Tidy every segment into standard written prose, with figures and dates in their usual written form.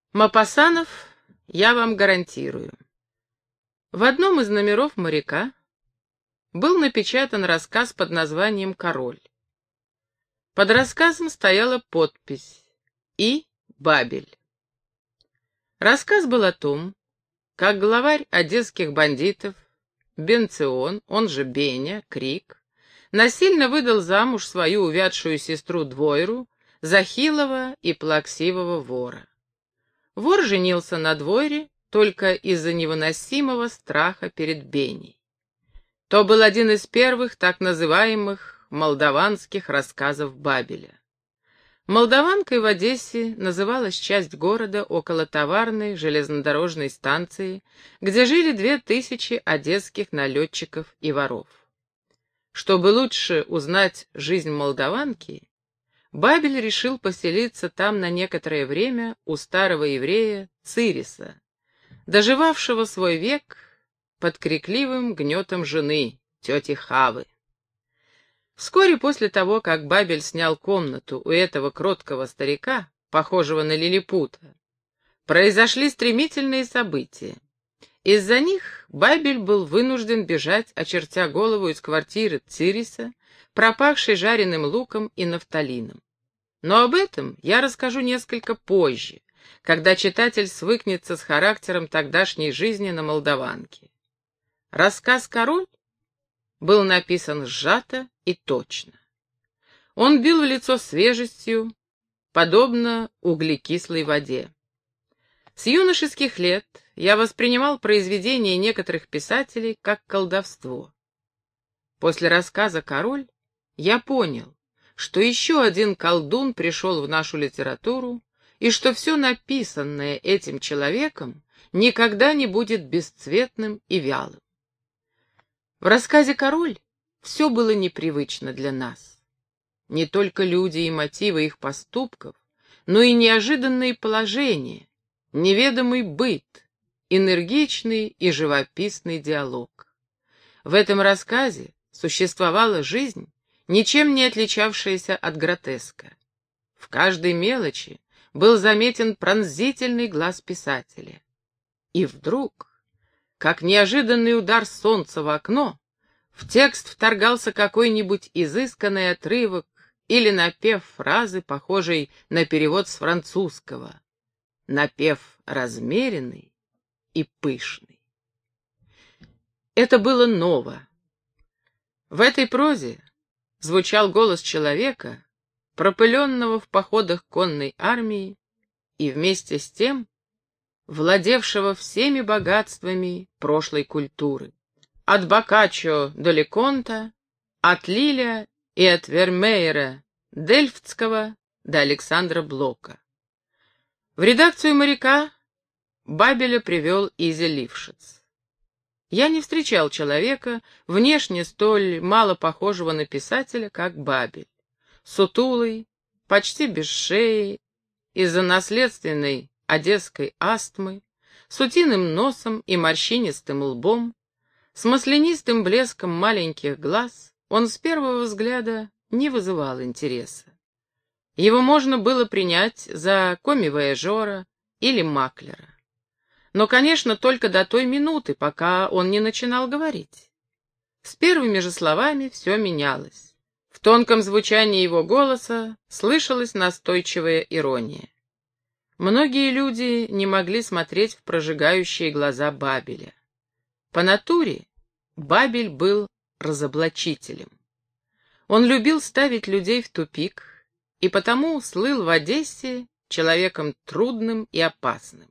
Мопассанов, я вам гарантирую. В одном из номеров «Моряка» был напечатан рассказ под названием «Король». Под рассказом стояла подпись «И. Бабель». Рассказ был о том, как главарь одесских бандитов Бенцион, он же Беня, Крик, насильно выдал замуж свою увядшую сестру Двойру за хилого и плаксивого вора. Вор женился на Двойре только из-за невыносимого страха перед Беней. То был один из первых так называемых молдаванских рассказов Бабеля. Молдаванкой в Одессе называлась часть города около товарной железнодорожной станции, где жили 2000 одесских налетчиков и воров. Чтобы лучше узнать жизнь молдаванки, Бабель решил поселиться там на некоторое время у старого еврея Цириса, доживавшего свой век под крикливым гнетом жены, тети Хавы. Вскоре после того, как Бабель снял комнату у этого кроткого старика, похожего на лилипута, произошли стремительные события. Из-за них Бабель был вынужден бежать, очертя голову из квартиры Цириса, пропахшей жареным луком и нафталином. Но об этом я расскажу несколько позже, когда читатель свыкнется с характером тогдашней жизни на Молдаванке. Рассказ «Король» был написан сжато и точно. Он бил в лицо свежестью, подобно углекислой воде. С юношеских лет я воспринимал произведения некоторых писателей как колдовство. После рассказа «Король» я понял, что еще один колдун пришел в нашу литературу, и что все написанное этим человеком никогда не будет бесцветным и вялым. В рассказе «Король» все было непривычно для нас. Не только люди и мотивы их поступков, но и неожиданные положения, неведомый быт, энергичный и живописный диалог. В этом рассказе существовала жизнь, ничем не отличавшаяся от гротеска. В каждой мелочи был заметен пронзительный глаз писателя. И вдруг, как неожиданный удар солнца в окно, в текст вторгался какой-нибудь изысканный отрывок или напев фразы, похожей на перевод с французского. Напев размеренный и пышный. Это было ново. В этой прозе звучал голос человека, пропыленного в походах конной армии и вместе с тем владевшего всеми богатствами прошлой культуры. От Боккаччо до Леконта, от Лиля и от Вермеера Дельфтского до Александра Блока. В редакцию «Моряка» Бабеля привел Изя Лившиц. Я не встречал человека, внешне столь мало похожего на писателя, как Бабель. Сутулый, почти без шеи, из-за наследственной одесской астмы, с утиным носом и морщинистым лбом, с маслянистым блеском маленьких глаз, он с первого взгляда не вызывал интереса. Его можно было принять за комми-вояжера или маклера. Но, конечно, только до той минуты, пока он не начинал говорить. С первыми же словами все менялось. В тонком звучании его голоса слышалась настойчивая ирония. Многие люди не могли смотреть в прожигающие глаза Бабеля. По натуре Бабель был разоблачителем. Он любил ставить людей в тупик и потому слыл в Одессе человеком трудным и опасным.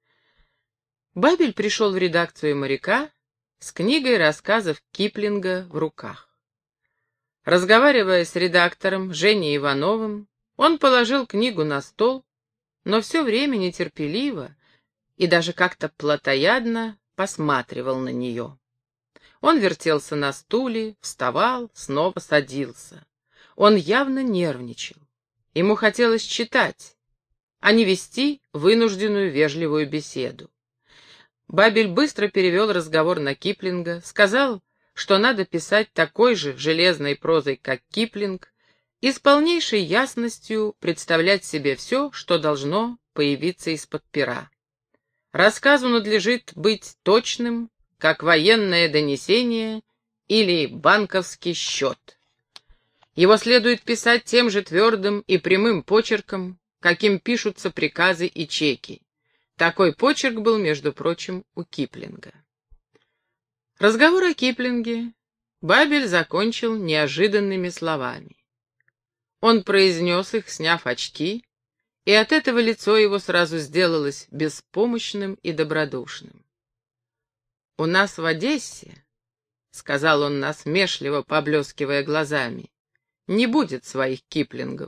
Бабель пришел в редакцию «Моряка» с книгой рассказов Киплинга в руках. Разговаривая с редактором Женей Ивановым, он положил книгу на стол, но все время нетерпеливо и даже как-то плотоядно посматривал на нее. Он вертелся на стуле, вставал, снова садился. Он явно нервничал. Ему хотелось читать, а не вести вынужденную вежливую беседу. Бабель быстро перевел разговор на Киплинга, сказал, что надо писать такой же железной прозой, как Киплинг, и с полнейшей ясностью представлять себе все, что должно появиться из-под пера. Рассказу надлежит быть точным, как военное донесение или банковский счет. Его следует писать тем же твердым и прямым почерком, каким пишутся приказы и чеки. Такой почерк был, между прочим, у Киплинга. Разговор о Киплинге Бабель закончил неожиданными словами. Он произнес их, сняв очки, и от этого лицо его сразу сделалось беспомощным и добродушным. «У нас в Одессе, — сказал он насмешливо, поблескивая глазами, — не будет своих Киплингов.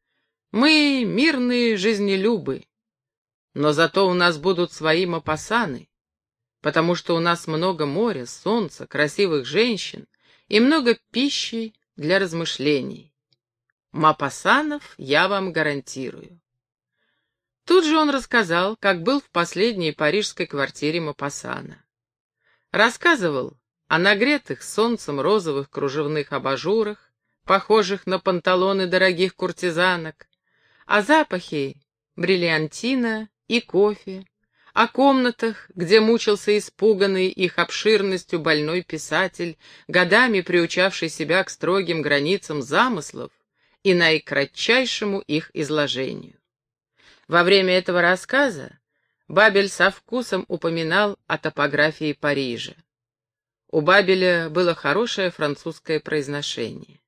Мы мирные жизнелюбы, но зато у нас будут свои Мопассаны, потому что у нас много моря, солнца, красивых женщин и много пищи для размышлений. Мопассанов я вам гарантирую». Тут же он рассказал, как был в последней парижской квартире Мопассана. Рассказывал о нагретых солнцем розовых кружевных абажурах, похожих на панталоны дорогих куртизанок, о запахе бриллиантина и кофе, о комнатах, где мучился испуганный их обширностью больной писатель, годами приучавший себя к строгим границам замыслов и наикратчайшему их изложению. Во время этого рассказа Бабель со вкусом упоминал о топографии Парижа. У Бабеля было хорошее французское произношение.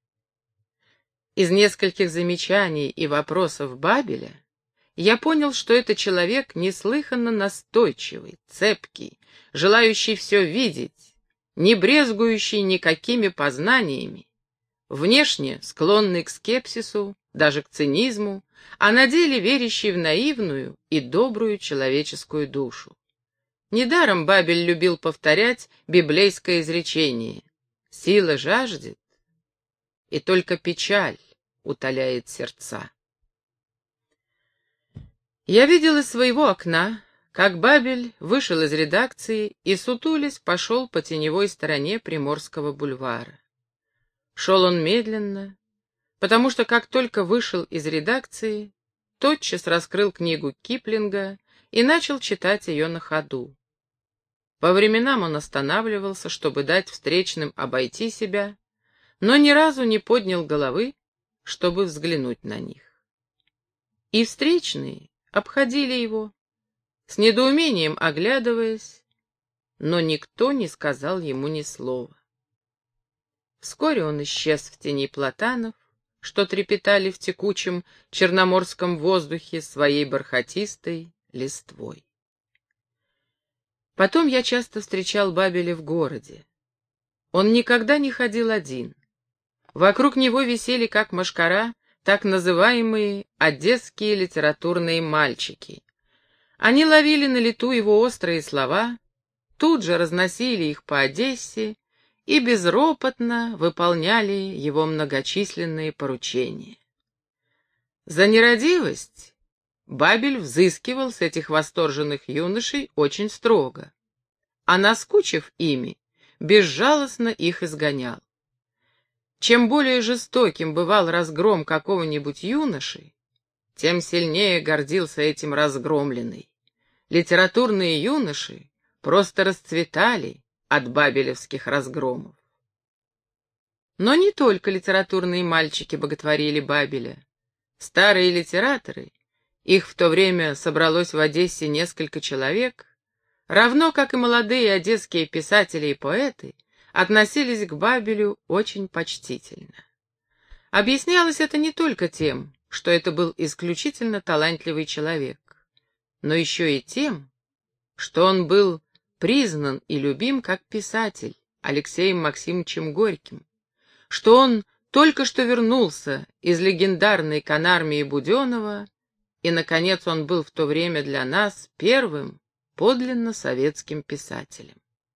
Из нескольких замечаний и вопросов Бабеля я понял, что это человек неслыханно настойчивый, цепкий, желающий все видеть, не брезгующий никакими познаниями, внешне склонный к скепсису, даже к цинизму, а на деле верящий в наивную и добрую человеческую душу. Недаром Бабель любил повторять библейское изречение: «Сила жаждет, и только печаль утоляет сердца». Я видел из своего окна, как Бабель вышел из редакции и, сутулясь, пошел по теневой стороне Приморского бульвара. Шел он медленно, потому что как только вышел из редакции, тотчас раскрыл книгу Киплинга и начал читать ее на ходу. По временам он останавливался, чтобы дать встречным обойти себя, но ни разу не поднял головы, чтобы взглянуть на них. И встречные обходили его, с недоумением оглядываясь, но никто не сказал ему ни слова. Вскоре он исчез в тени платанов, что трепетали в текучем черноморском воздухе своей бархатистой листвой. Потом я часто встречал Бабеля в городе. Он никогда не ходил один. Вокруг него висели, как мошкара, так называемые одесские литературные мальчики. Они ловили на лету его острые слова, тут же разносили их по Одессе и безропотно выполняли его многочисленные поручения. За нерадивость Бабель взыскивал с этих восторженных юношей очень строго, а наскучив ими, безжалостно их изгонял. Чем более жестоким бывал разгром какого-нибудь юноши, тем сильнее гордился этим разгромленный. Литературные юноши просто расцветали от бабелевских разгромов. Но не только литературные мальчики боготворили Бабеля. Старые литераторы, их в то время собралось в Одессе несколько человек, равно как и молодые одесские писатели и поэты, относились к Бабелю очень почтительно. Объяснялось это не только тем, что это был исключительно талантливый человек, но еще и тем, что он был признан и любим как писатель Алексеем Максимовичем Горьким, что он только что вернулся из легендарной Канармии Буденова, и, наконец, он был в то время для нас первым подлинно советским писателем.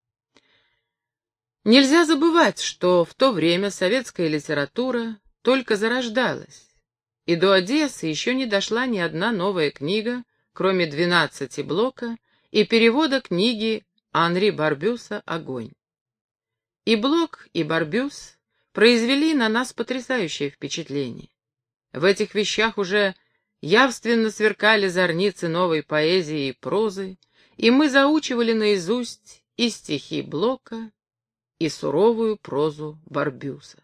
Нельзя забывать, что в то время советская литература только зарождалась, и до Одессы еще не дошла ни одна новая книга, кроме 12 Блока и перевода книги Анри Барбюса «Огонь». И Блок, и Барбюс произвели на нас потрясающее впечатление. В этих вещах уже явственно сверкали зорницы новой поэзии и прозы, и мы заучивали наизусть и стихи Блока, и суровую прозу Барбюса.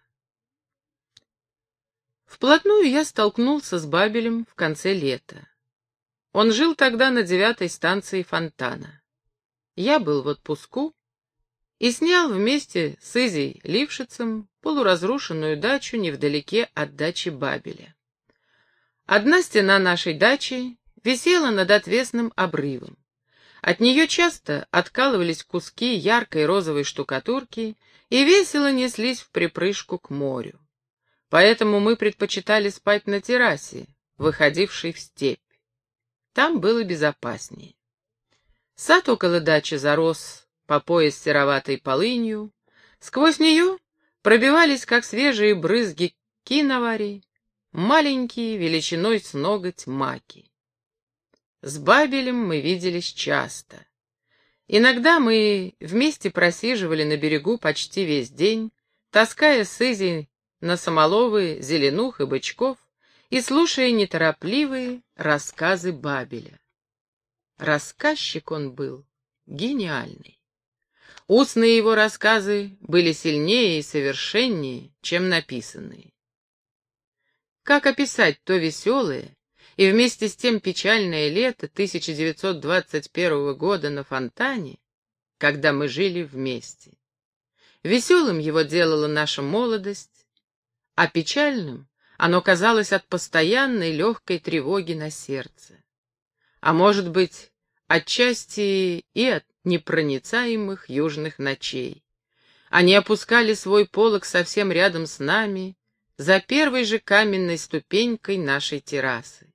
Вплотную я столкнулся с Бабелем в конце лета. Он жил тогда на 9-й станции Фонтана. Я был в отпуску и снял вместе с Изей Лившицем полуразрушенную дачу невдалеке от дачи Бабеля. Одна стена нашей дачи висела над отвесным обрывом. От нее часто откалывались куски яркой розовой штукатурки и весело неслись вприпрыжку к морю. Поэтому мы предпочитали спать на террасе, выходившей в степь. Там было безопаснее. Сад около дачи зарос по пояс сероватой полынью, сквозь нее пробивались, как свежие брызги киновари, маленькие, величиной с ноготь маки. С Бабелем мы виделись часто. Иногда мы вместе просиживали на берегу почти весь день, таская с Изей на самоловы зеленух и бычков и слушая неторопливые рассказы Бабеля. Рассказчик он был гениальный. Устные его рассказы были сильнее и совершеннее, чем написанные. Как описать то веселое и вместе с тем печальное лето 1921 года на Фонтане, когда мы жили вместе? Веселым его делала наша молодость, а печальным оно казалось от постоянной легкой тревоги на сердце. А может быть, отчасти и от непроницаемых южных ночей. Они опускали свой полог совсем рядом с нами, за первой же каменной ступенькой нашей террасы.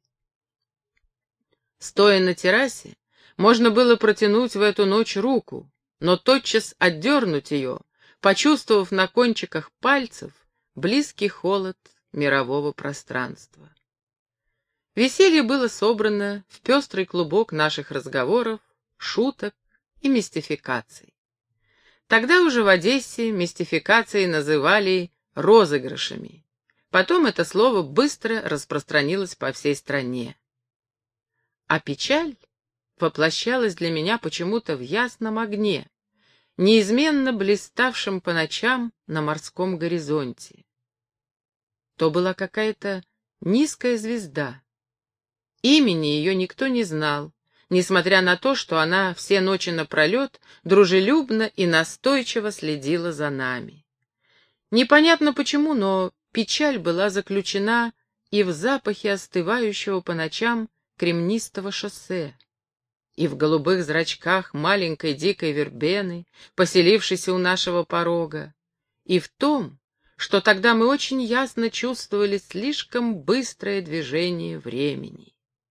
Стоя на террасе, можно было протянуть в эту ночь руку, но тотчас отдернуть ее, почувствовав на кончиках пальцев близкий холод мирового пространства. Веселье было собрано в пестрый клубок наших разговоров, шуток и мистификаций. Тогда уже в Одессе мистификации называли розыгрышами. Потом это слово быстро распространилось по всей стране. А печаль воплощалась для меня почему-то в ясном огне, неизменно блиставшем по ночам на морском горизонте. То была какая-то низкая звезда. Имени ее никто не знал, несмотря на то, что она все ночи напролет дружелюбно и настойчиво следила за нами. Непонятно почему, но печаль была заключена и в запахе остывающего по ночам кремнистого шоссе, и в голубых зрачках маленькой дикой вербены, поселившейся у нашего порога, и в том, что тогда мы очень ясно чувствовали слишком быстрое движение времени.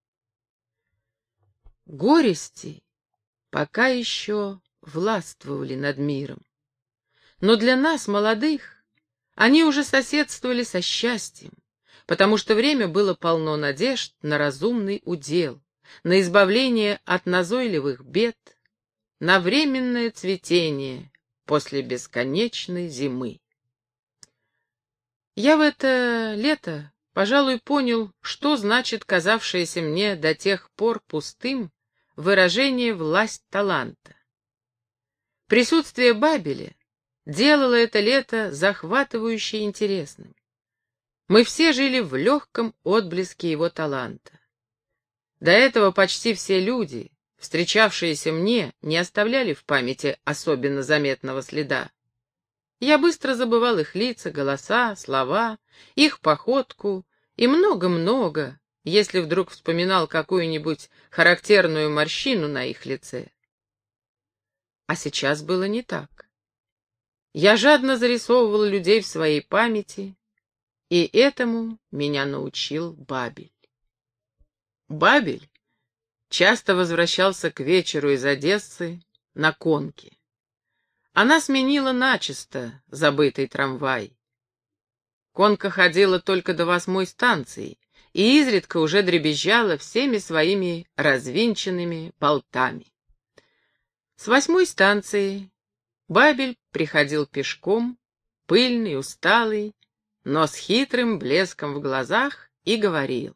Горести пока еще властвовали над миром, но для нас, молодых, они уже соседствовали со счастьем, потому что время было полно надежд на разумный удел, на избавление от назойливых бед, на временное цветение после бесконечной зимы. Я в это лето, пожалуй, понял, что значит казавшееся мне до тех пор пустым выражение «власть таланта». Присутствие Бабеля делало это лето захватывающе интересным. Мы все жили в легком отблеске его таланта. До этого почти все люди, встречавшиеся мне, не оставляли в памяти особенно заметного следа. Я быстро забывал их лица, голоса, слова, их походку и много-много, если вдруг вспоминал какую-нибудь характерную морщину на их лице. А сейчас было не так. Я жадно зарисовывал людей в своей памяти, и этому меня научил Бабель. Бабель часто возвращался к вечеру из Одессы на конке. Она сменила начисто забытый трамвай. Конка ходила только до 8-й станции и изредка уже дребезжала всеми своими развинченными болтами. С 8-й станции Бабель приходил пешком, пыльный, усталый, но с хитрым блеском в глазах и говорил.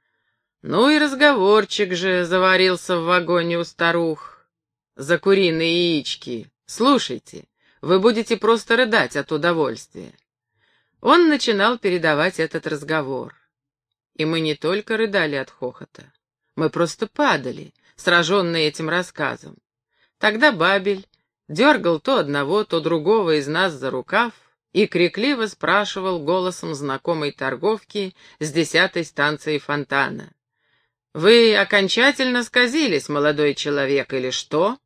Ну и разговорчик же заварился в вагоне у старух за куриные яички. Слушайте, вы будете просто рыдать от удовольствия. Он начинал передавать этот разговор. И мы не только рыдали от хохота, мы просто падали, сраженные этим рассказом. Тогда Бабель дергал то одного, то другого из нас за рукав и крикливо спрашивал голосом знакомой торговки с 10-й станции Фонтана. «Вы окончательно сказились, молодой человек, или что?»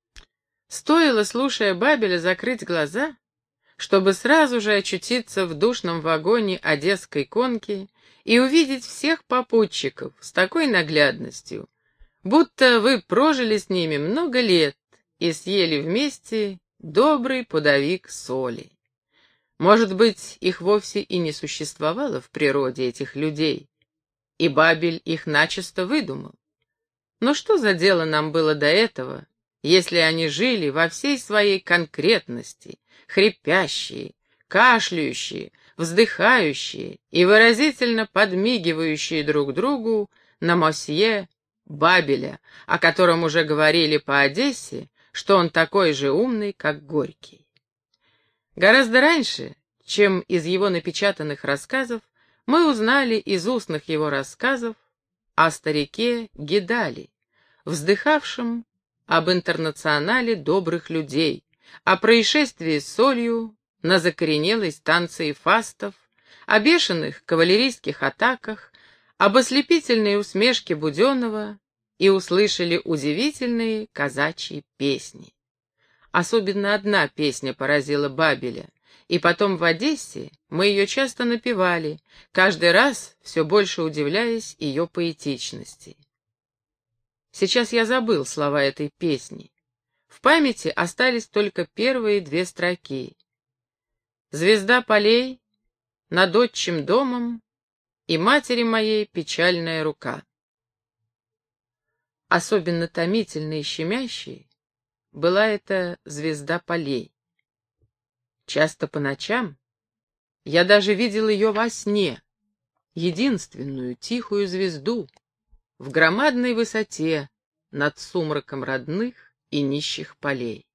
Стоило, слушая Бабеля, закрыть глаза, чтобы сразу же очутиться в душном вагоне одесской конки и увидеть всех попутчиков с такой наглядностью, будто вы прожили с ними много лет и съели вместе добрый пудовик соли. Может быть, их вовсе и не существовало в природе, этих людей, и Бабель их начисто выдумал. Но что за дело нам было до этого, если они жили во всей своей конкретности, хрипящие, кашляющие, вздыхающие и выразительно подмигивающие друг другу на мосье Бабеля, о котором уже говорили по Одессе, что он такой же умный, как Горький. Гораздо раньше, чем из его напечатанных рассказов, мы узнали из устных его рассказов о старике Гедали, вздыхавшем об интернационале добрых людей, о происшествии с солью на закоренелой станции Фастов, о бешеных кавалерийских атаках, об ослепительной усмешке Буденова и услышали удивительные казачьи песни. Особенно одна песня поразила Бабеля, и потом в Одессе мы ее часто напевали, каждый раз все больше удивляясь ее поэтичности. Сейчас я забыл слова этой песни. В памяти остались только первые 2 строки. «Звезда полей над отчим домом и матери моей печальная рука». Особенно томительной и щемящей была эта звезда полей. Часто по ночам я даже видел ее во сне, единственную тихую звезду в громадной высоте над сумраком родных и нищих полей.